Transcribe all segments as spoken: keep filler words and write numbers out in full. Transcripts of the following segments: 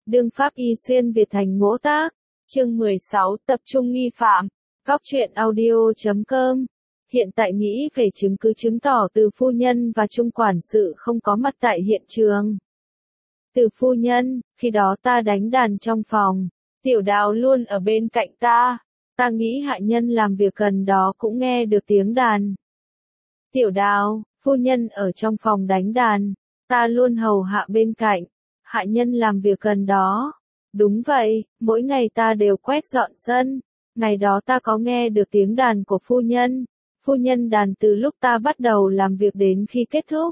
Đương pháp y xuyên Việt thành ngỗ tác. Chương mười sáu, tập trung nghi phạm. Góc truyện audio chấm com. Hiện tại nghĩ về chứng cứ chứng tỏ Từ phu nhân và Trung quản sự không có mặt tại hiện trường. Từ phu nhân, khi đó ta đánh đàn trong phòng, Tiểu Đào luôn ở bên cạnh ta. Ta nghĩ hạ nhân làm việc gần đó cũng nghe được tiếng đàn. Tiểu Đào, phu nhân ở trong phòng đánh đàn, ta luôn hầu hạ bên cạnh. Hạ nhân làm việc gần đó. Đúng vậy, mỗi ngày ta đều quét dọn sân. Ngày đó ta có nghe được tiếng đàn của phu nhân. Phu nhân đàn từ lúc ta bắt đầu làm việc đến khi kết thúc.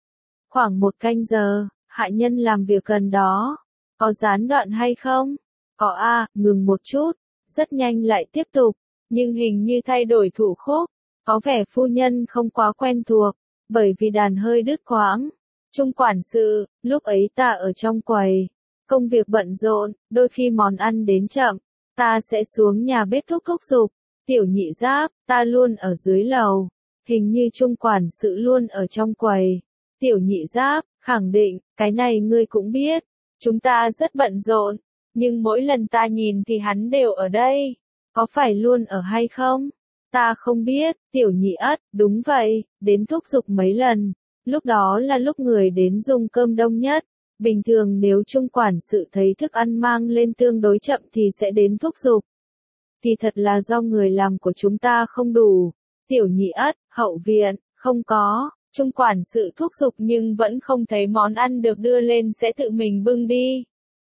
Khoảng một canh giờ, hạ nhân làm việc gần đó. Có gián đoạn hay không? Có a, ngừng một chút. Rất nhanh lại tiếp tục. Nhưng hình như thay đổi thủ khúc. Có vẻ phu nhân không quá quen thuộc. Bởi vì đàn hơi đứt quãng. Trung quản sự, lúc ấy ta ở trong quầy. Công việc bận rộn, đôi khi món ăn đến chậm. Ta sẽ xuống nhà bếp thúc thúc giục. Tiểu Nhị Giáp, ta luôn ở dưới lầu. Hình như Trung quản sự luôn ở trong quầy. Tiểu Nhị Giáp, khẳng định, cái này ngươi cũng biết. Chúng ta rất bận rộn. Nhưng mỗi lần ta nhìn thì hắn đều ở đây. Có phải luôn ở hay không? Ta không biết. Tiểu Nhị Ất, đúng vậy, đến thúc giục mấy lần. Lúc đó là lúc người đến dùng cơm đông nhất. Bình thường nếu Trung quản sự thấy thức ăn mang lên tương đối chậm thì sẽ đến thúc giục. Thì thật là do người làm của chúng ta không đủ. Tiểu Nhị Ất, hậu viện, không có. Trung quản sự thúc giục nhưng vẫn không thấy món ăn được đưa lên sẽ tự mình bưng đi.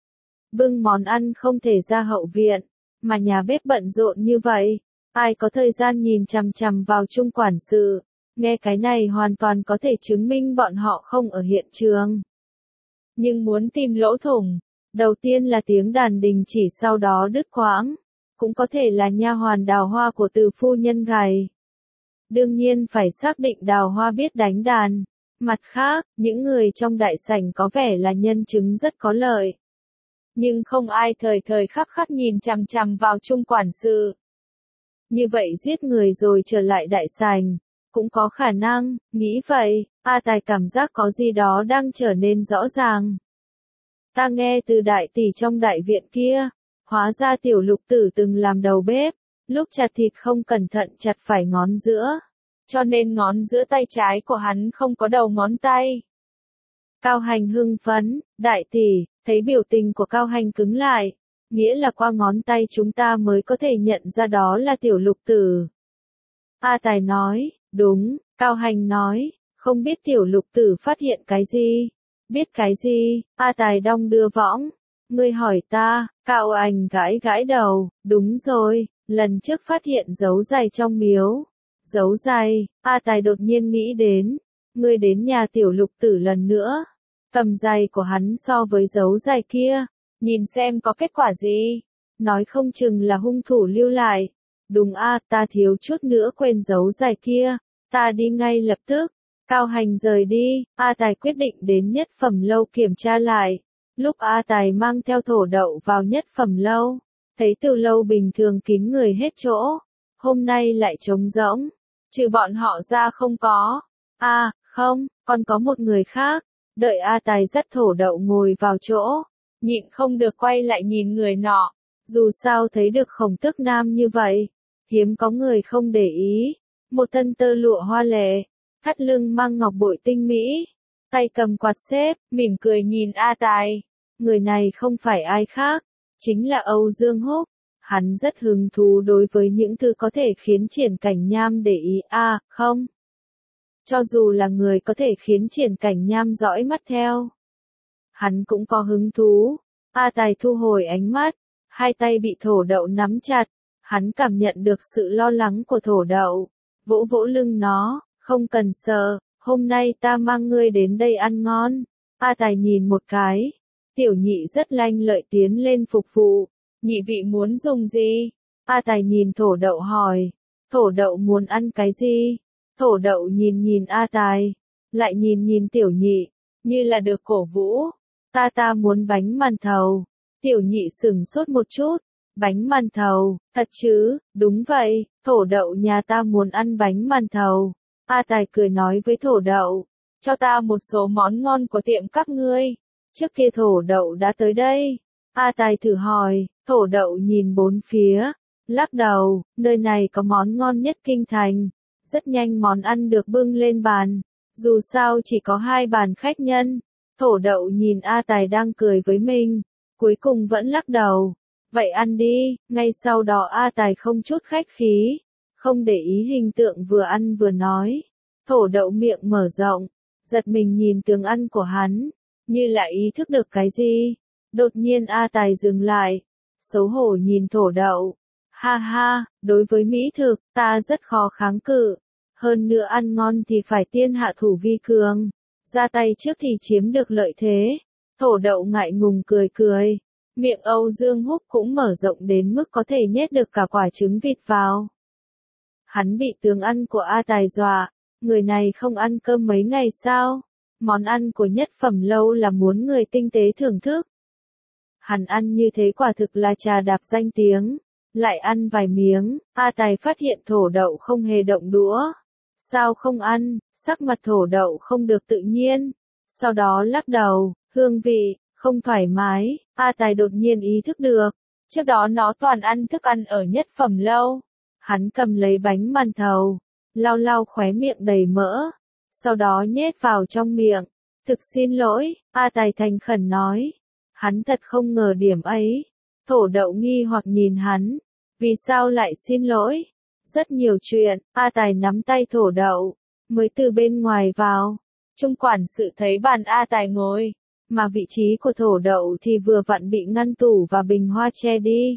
Bưng món ăn không thể ra hậu viện. Mà nhà bếp bận rộn như vậy. Ai có thời gian nhìn chằm chằm vào Trung quản sự. Nghe cái này hoàn toàn có thể chứng minh bọn họ không ở hiện trường. Nhưng muốn tìm lỗ thủng, đầu tiên là tiếng đàn đình chỉ sau đó đứt quãng, cũng có thể là nha hoàn Đào Hoa của Từ phu nhân gài. Đương nhiên phải xác định Đào Hoa biết đánh đàn. Mặt khác, những người trong đại sảnh có vẻ là nhân chứng rất có lợi. Nhưng không ai thời thời khắc khắc nhìn chằm chằm vào Trung quản sự. Như vậy giết người rồi trở lại đại sảnh. Cũng có khả năng, nghĩ vậy, A Tài cảm giác có gì đó đang trở nên rõ ràng. Ta nghe từ đại tỷ trong đại viện kia, hóa ra Tiểu Lục Tử từng làm đầu bếp, lúc chặt thịt không cẩn thận chặt phải ngón giữa, cho nên ngón giữa tay trái của hắn không có đầu ngón tay. Cao Hành hưng phấn, đại tỷ, thấy biểu tình của Cao Hành cứng lại, nghĩa là qua ngón tay chúng ta mới có thể nhận ra đó là Tiểu Lục Tử. A Tài nói. Đúng, Cao Hành nói, không biết Tiểu Lục Tử phát hiện cái gì? Biết cái gì? A Tài đong đưa võng. Ngươi hỏi ta, Cao Hành gãi gãi đầu, đúng rồi, lần trước phát hiện dấu giày trong miếu. Dấu giày, A Tài đột nhiên nghĩ đến, ngươi đến nhà Tiểu Lục Tử lần nữa, cầm giày của hắn so với dấu giày kia, nhìn xem có kết quả gì, nói không chừng là hung thủ lưu lại. Đúng a, ta thiếu chút nữa quên dấu giày kia, ta đi ngay lập tức. Cao Hành rời đi, A Tài quyết định đến Nhất Phẩm lâu kiểm tra lại. Lúc A Tài mang theo thổ đậu vào Nhất Phẩm lâu, thấy từ lâu bình thường kín người hết chỗ, hôm nay lại trống rỗng, trừ bọn họ ra không có. A, à, không, còn có một người khác. Đợi A Tài dắt thổ đậu ngồi vào chỗ, nhịn không được quay lại nhìn người nọ. Dù sao thấy được Khổng Tước Nam như vậy, hiếm có người không để ý. Một thân tơ lụa hoa lệ, thắt lưng mang ngọc bội tinh mỹ, tay cầm quạt xếp, mỉm cười nhìn A Tài. Người này không phải ai khác, chính là Âu Dương Húc. Hắn rất hứng thú đối với những thứ có thể khiến Triển Cảnh Nham để ý. A, à, không. Cho dù là người có thể khiến Triển Cảnh Nham dõi mắt theo, hắn cũng có hứng thú. A Tài thu hồi ánh mắt, hai tay bị thổ đậu nắm chặt. Hắn cảm nhận được sự lo lắng của thổ đậu, vỗ vỗ lưng nó, không cần sợ, hôm nay ta mang ngươi đến đây ăn ngon. A Tài nhìn một cái, Tiểu Nhị rất lanh lợi tiến lên phục vụ. Nhị vị muốn dùng gì? A Tài nhìn thổ đậu hỏi, thổ đậu muốn ăn cái gì? Thổ đậu nhìn nhìn A Tài, lại nhìn nhìn Tiểu Nhị, như là được cổ vũ. Ta ta muốn bánh màn thầu. Tiểu Nhị sửng sốt một chút. Bánh màn thầu, thật chứ? Đúng vậy, thổ đậu nhà ta muốn ăn bánh màn thầu. A Tài cười nói với thổ đậu, cho ta một số món ngon của tiệm các ngươi. Trước kia thổ đậu đã tới đây, A Tài thử hỏi, thổ đậu nhìn bốn phía, lắc đầu, nơi này có món ngon nhất kinh thành. Rất nhanh món ăn được bưng lên bàn, dù sao chỉ có hai bàn khách nhân. Thổ đậu nhìn A Tài đang cười với mình, cuối cùng vẫn lắc đầu. Vậy ăn đi, ngay sau đó A Tài không chút khách khí, không để ý hình tượng vừa ăn vừa nói. Thổ đậu miệng mở rộng, giật mình nhìn tướng ăn của hắn, như lại ý thức được cái gì. Đột nhiên A Tài dừng lại, xấu hổ nhìn thổ đậu. Ha ha, đối với mỹ thực, ta rất khó kháng cự. Hơn nữa ăn ngon thì phải tiên hạ thủ vi cường. Ra tay trước thì chiếm được lợi thế. Thổ đậu ngại ngùng cười cười. Miệng Âu Dương Húc cũng mở rộng đến mức có thể nhét được cả quả trứng vịt vào. Hắn bị tướng ăn của A Tài dọa. Người này không ăn cơm mấy ngày sao? Món ăn của nhất phẩm lâu là muốn người tinh tế thưởng thức. Hắn ăn như thế quả thực là trà đạp danh tiếng. Lại ăn vài miếng, A Tài phát hiện thổ đậu không hề động đũa. Sao không ăn, sắc mặt thổ đậu không được tự nhiên. Sau đó lắc đầu, hương vị, không thoải mái. A Tài đột nhiên ý thức được. Trước đó nó toàn ăn thức ăn ở nhất phẩm lâu. Hắn cầm lấy bánh màn thầu, lau lau khóe miệng đầy mỡ. Sau đó nhét vào trong miệng. Thực xin lỗi, A Tài thành khẩn nói. Hắn thật không ngờ điểm ấy. Thổ đậu nghi hoặc nhìn hắn. Vì sao lại xin lỗi? Rất nhiều chuyện, A Tài nắm tay thổ đậu, mới từ bên ngoài vào. Trung quản sự thấy bàn A Tài ngồi, mà vị trí của thổ đậu thì vừa vặn bị ngăn tủ và bình hoa che đi.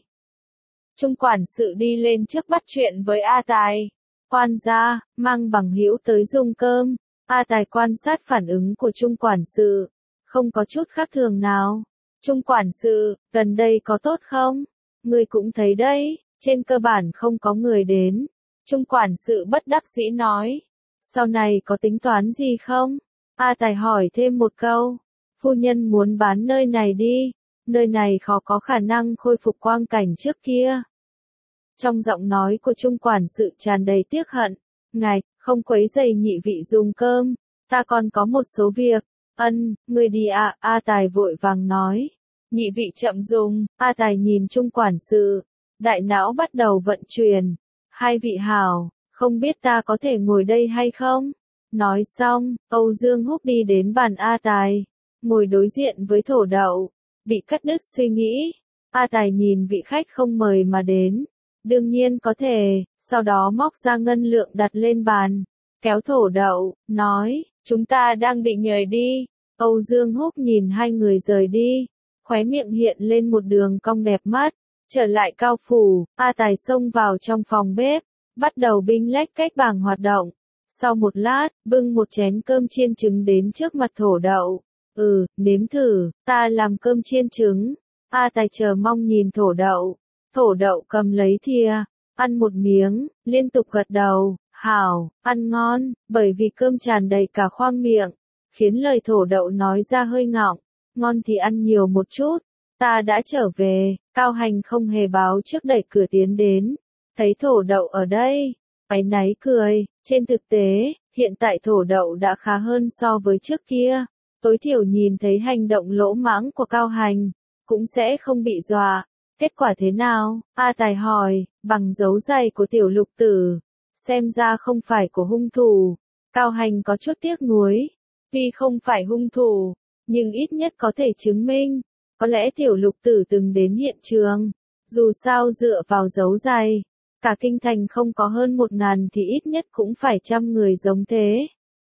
Trung quản sự đi lên trước bắt chuyện với A Tài. Quan gia, mang bằng hữu tới dùng cơm. A Tài quan sát phản ứng của Trung quản sự, không có chút khác thường nào. Trung quản sự, gần đây có tốt không? Người cũng thấy đấy, trên cơ bản không có người đến. Trung quản sự bất đắc dĩ nói. Sau này có tính toán gì không? A Tài hỏi thêm một câu. Phu nhân muốn bán nơi này đi. Nơi này khó có khả năng khôi phục quang cảnh trước kia. Trong giọng nói của Trung quản sự tràn đầy tiếc hận. Ngài, không quấy rầy nhị vị dùng cơm. Ta còn có một số việc. Ân, người đi ạ, à, A Tài vội vàng nói. Nhị vị chậm dùng, A Tài nhìn Trung quản sự. Đại não bắt đầu vận chuyển. Hai vị hảo, không biết ta có thể ngồi đây hay không? Nói xong, Âu Dương Húc đi đến bàn A Tài. Ngồi đối diện với thổ đậu. Bị cắt đứt suy nghĩ. A Tài nhìn vị khách không mời mà đến. Đương nhiên có thể, sau đó móc ra ngân lượng đặt lên bàn. Kéo thổ đậu, nói, chúng ta đang định nhời đi. Âu Dương Húc nhìn hai người rời đi. Khóe miệng hiện lên một đường cong đẹp mắt. Trở lại Cao Phủ, A Tài xông vào trong phòng bếp. Bắt đầu binh lách cách bảng hoạt động. Sau một lát, bưng một chén cơm chiên trứng đến trước mặt thổ đậu. Ừ, nếm thử, ta làm cơm chiên trứng. A Tài chờ mong nhìn thổ đậu. Thổ đậu cầm lấy thìa, ăn một miếng, liên tục gật đầu. Hảo, ăn ngon, bởi vì cơm tràn đầy cả khoang miệng. Khiến lời thổ đậu nói ra hơi ngọng. Ngon thì ăn nhiều một chút. Ta đã trở về, Cao Hành không hề báo trước đẩy cửa tiến đến. Thấy thổ đậu ở đây, áy náy cười. Trên thực tế, hiện tại thổ đậu đã khá hơn so với trước kia. Tối thiểu nhìn thấy hành động lỗ mãng của Cao Hành, cũng sẽ không bị dọa. Kết quả thế nào? A Tài hỏi, bằng dấu giày của tiểu lục tử. Xem ra không phải của hung thủ. Cao Hành có chút tiếc nuối. Tuy không phải hung thủ, nhưng ít nhất có thể chứng minh. Có lẽ tiểu lục tử từng đến hiện trường. Dù sao dựa vào dấu giày, cả kinh thành không có hơn một ngàn thì ít nhất cũng phải trăm người giống thế.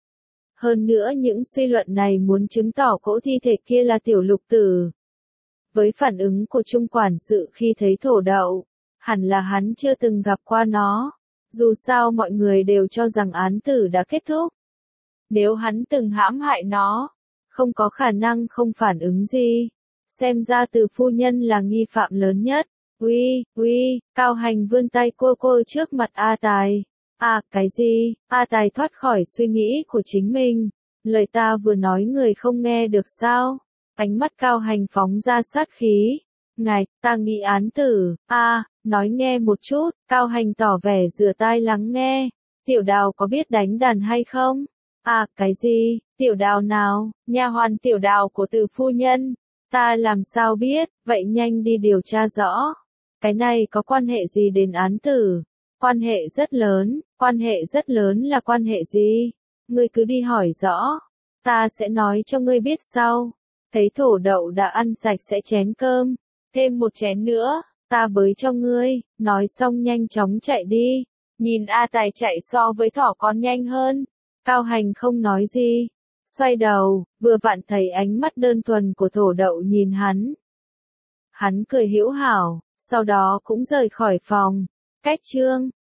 Hơn nữa những suy luận này muốn chứng tỏ cỗ thi thể kia là tiểu lục tử. Với phản ứng của Trung quản sự khi thấy thổ đậu, hẳn là hắn chưa từng gặp qua nó. Dù sao mọi người đều cho rằng án tử đã kết thúc. Nếu hắn từng hãm hại nó, không có khả năng không phản ứng gì. Xem ra Từ phu nhân là nghi phạm lớn nhất. Uy, uy, Cao Hành vươn tay cua cua trước mặt A Tài. À, cái gì? A Tài thoát khỏi suy nghĩ của chính mình. Lời ta vừa nói người không nghe được sao? Ánh mắt Cao Hành phóng ra sát khí. Ngài, ta nghĩ án tử. A, à, nói nghe một chút. Cao Hành tỏ vẻ rửa tai lắng nghe. Tiểu Đào có biết đánh đàn hay không? À, cái gì? Tiểu Đào nào? Nha hoàn Tiểu Đào của Từ phu nhân. Ta làm sao biết, vậy nhanh đi điều tra rõ. Cái này có quan hệ gì đến án tử? Quan hệ rất lớn, quan hệ rất lớn là quan hệ gì? Ngươi cứ đi hỏi rõ, ta sẽ nói cho ngươi biết sau. Thấy thổ đậu đã ăn sạch sẽ chén cơm, thêm một chén nữa, ta bới cho ngươi, nói xong nhanh chóng chạy đi. Nhìn A Tài chạy so với thỏ còn nhanh hơn, Cao Hành không nói gì, xoay đầu, vừa vặn thấy ánh mắt đơn thuần của thổ đậu nhìn hắn. Hắn cười hữu hảo, sau đó cũng rời khỏi phòng. Cách chương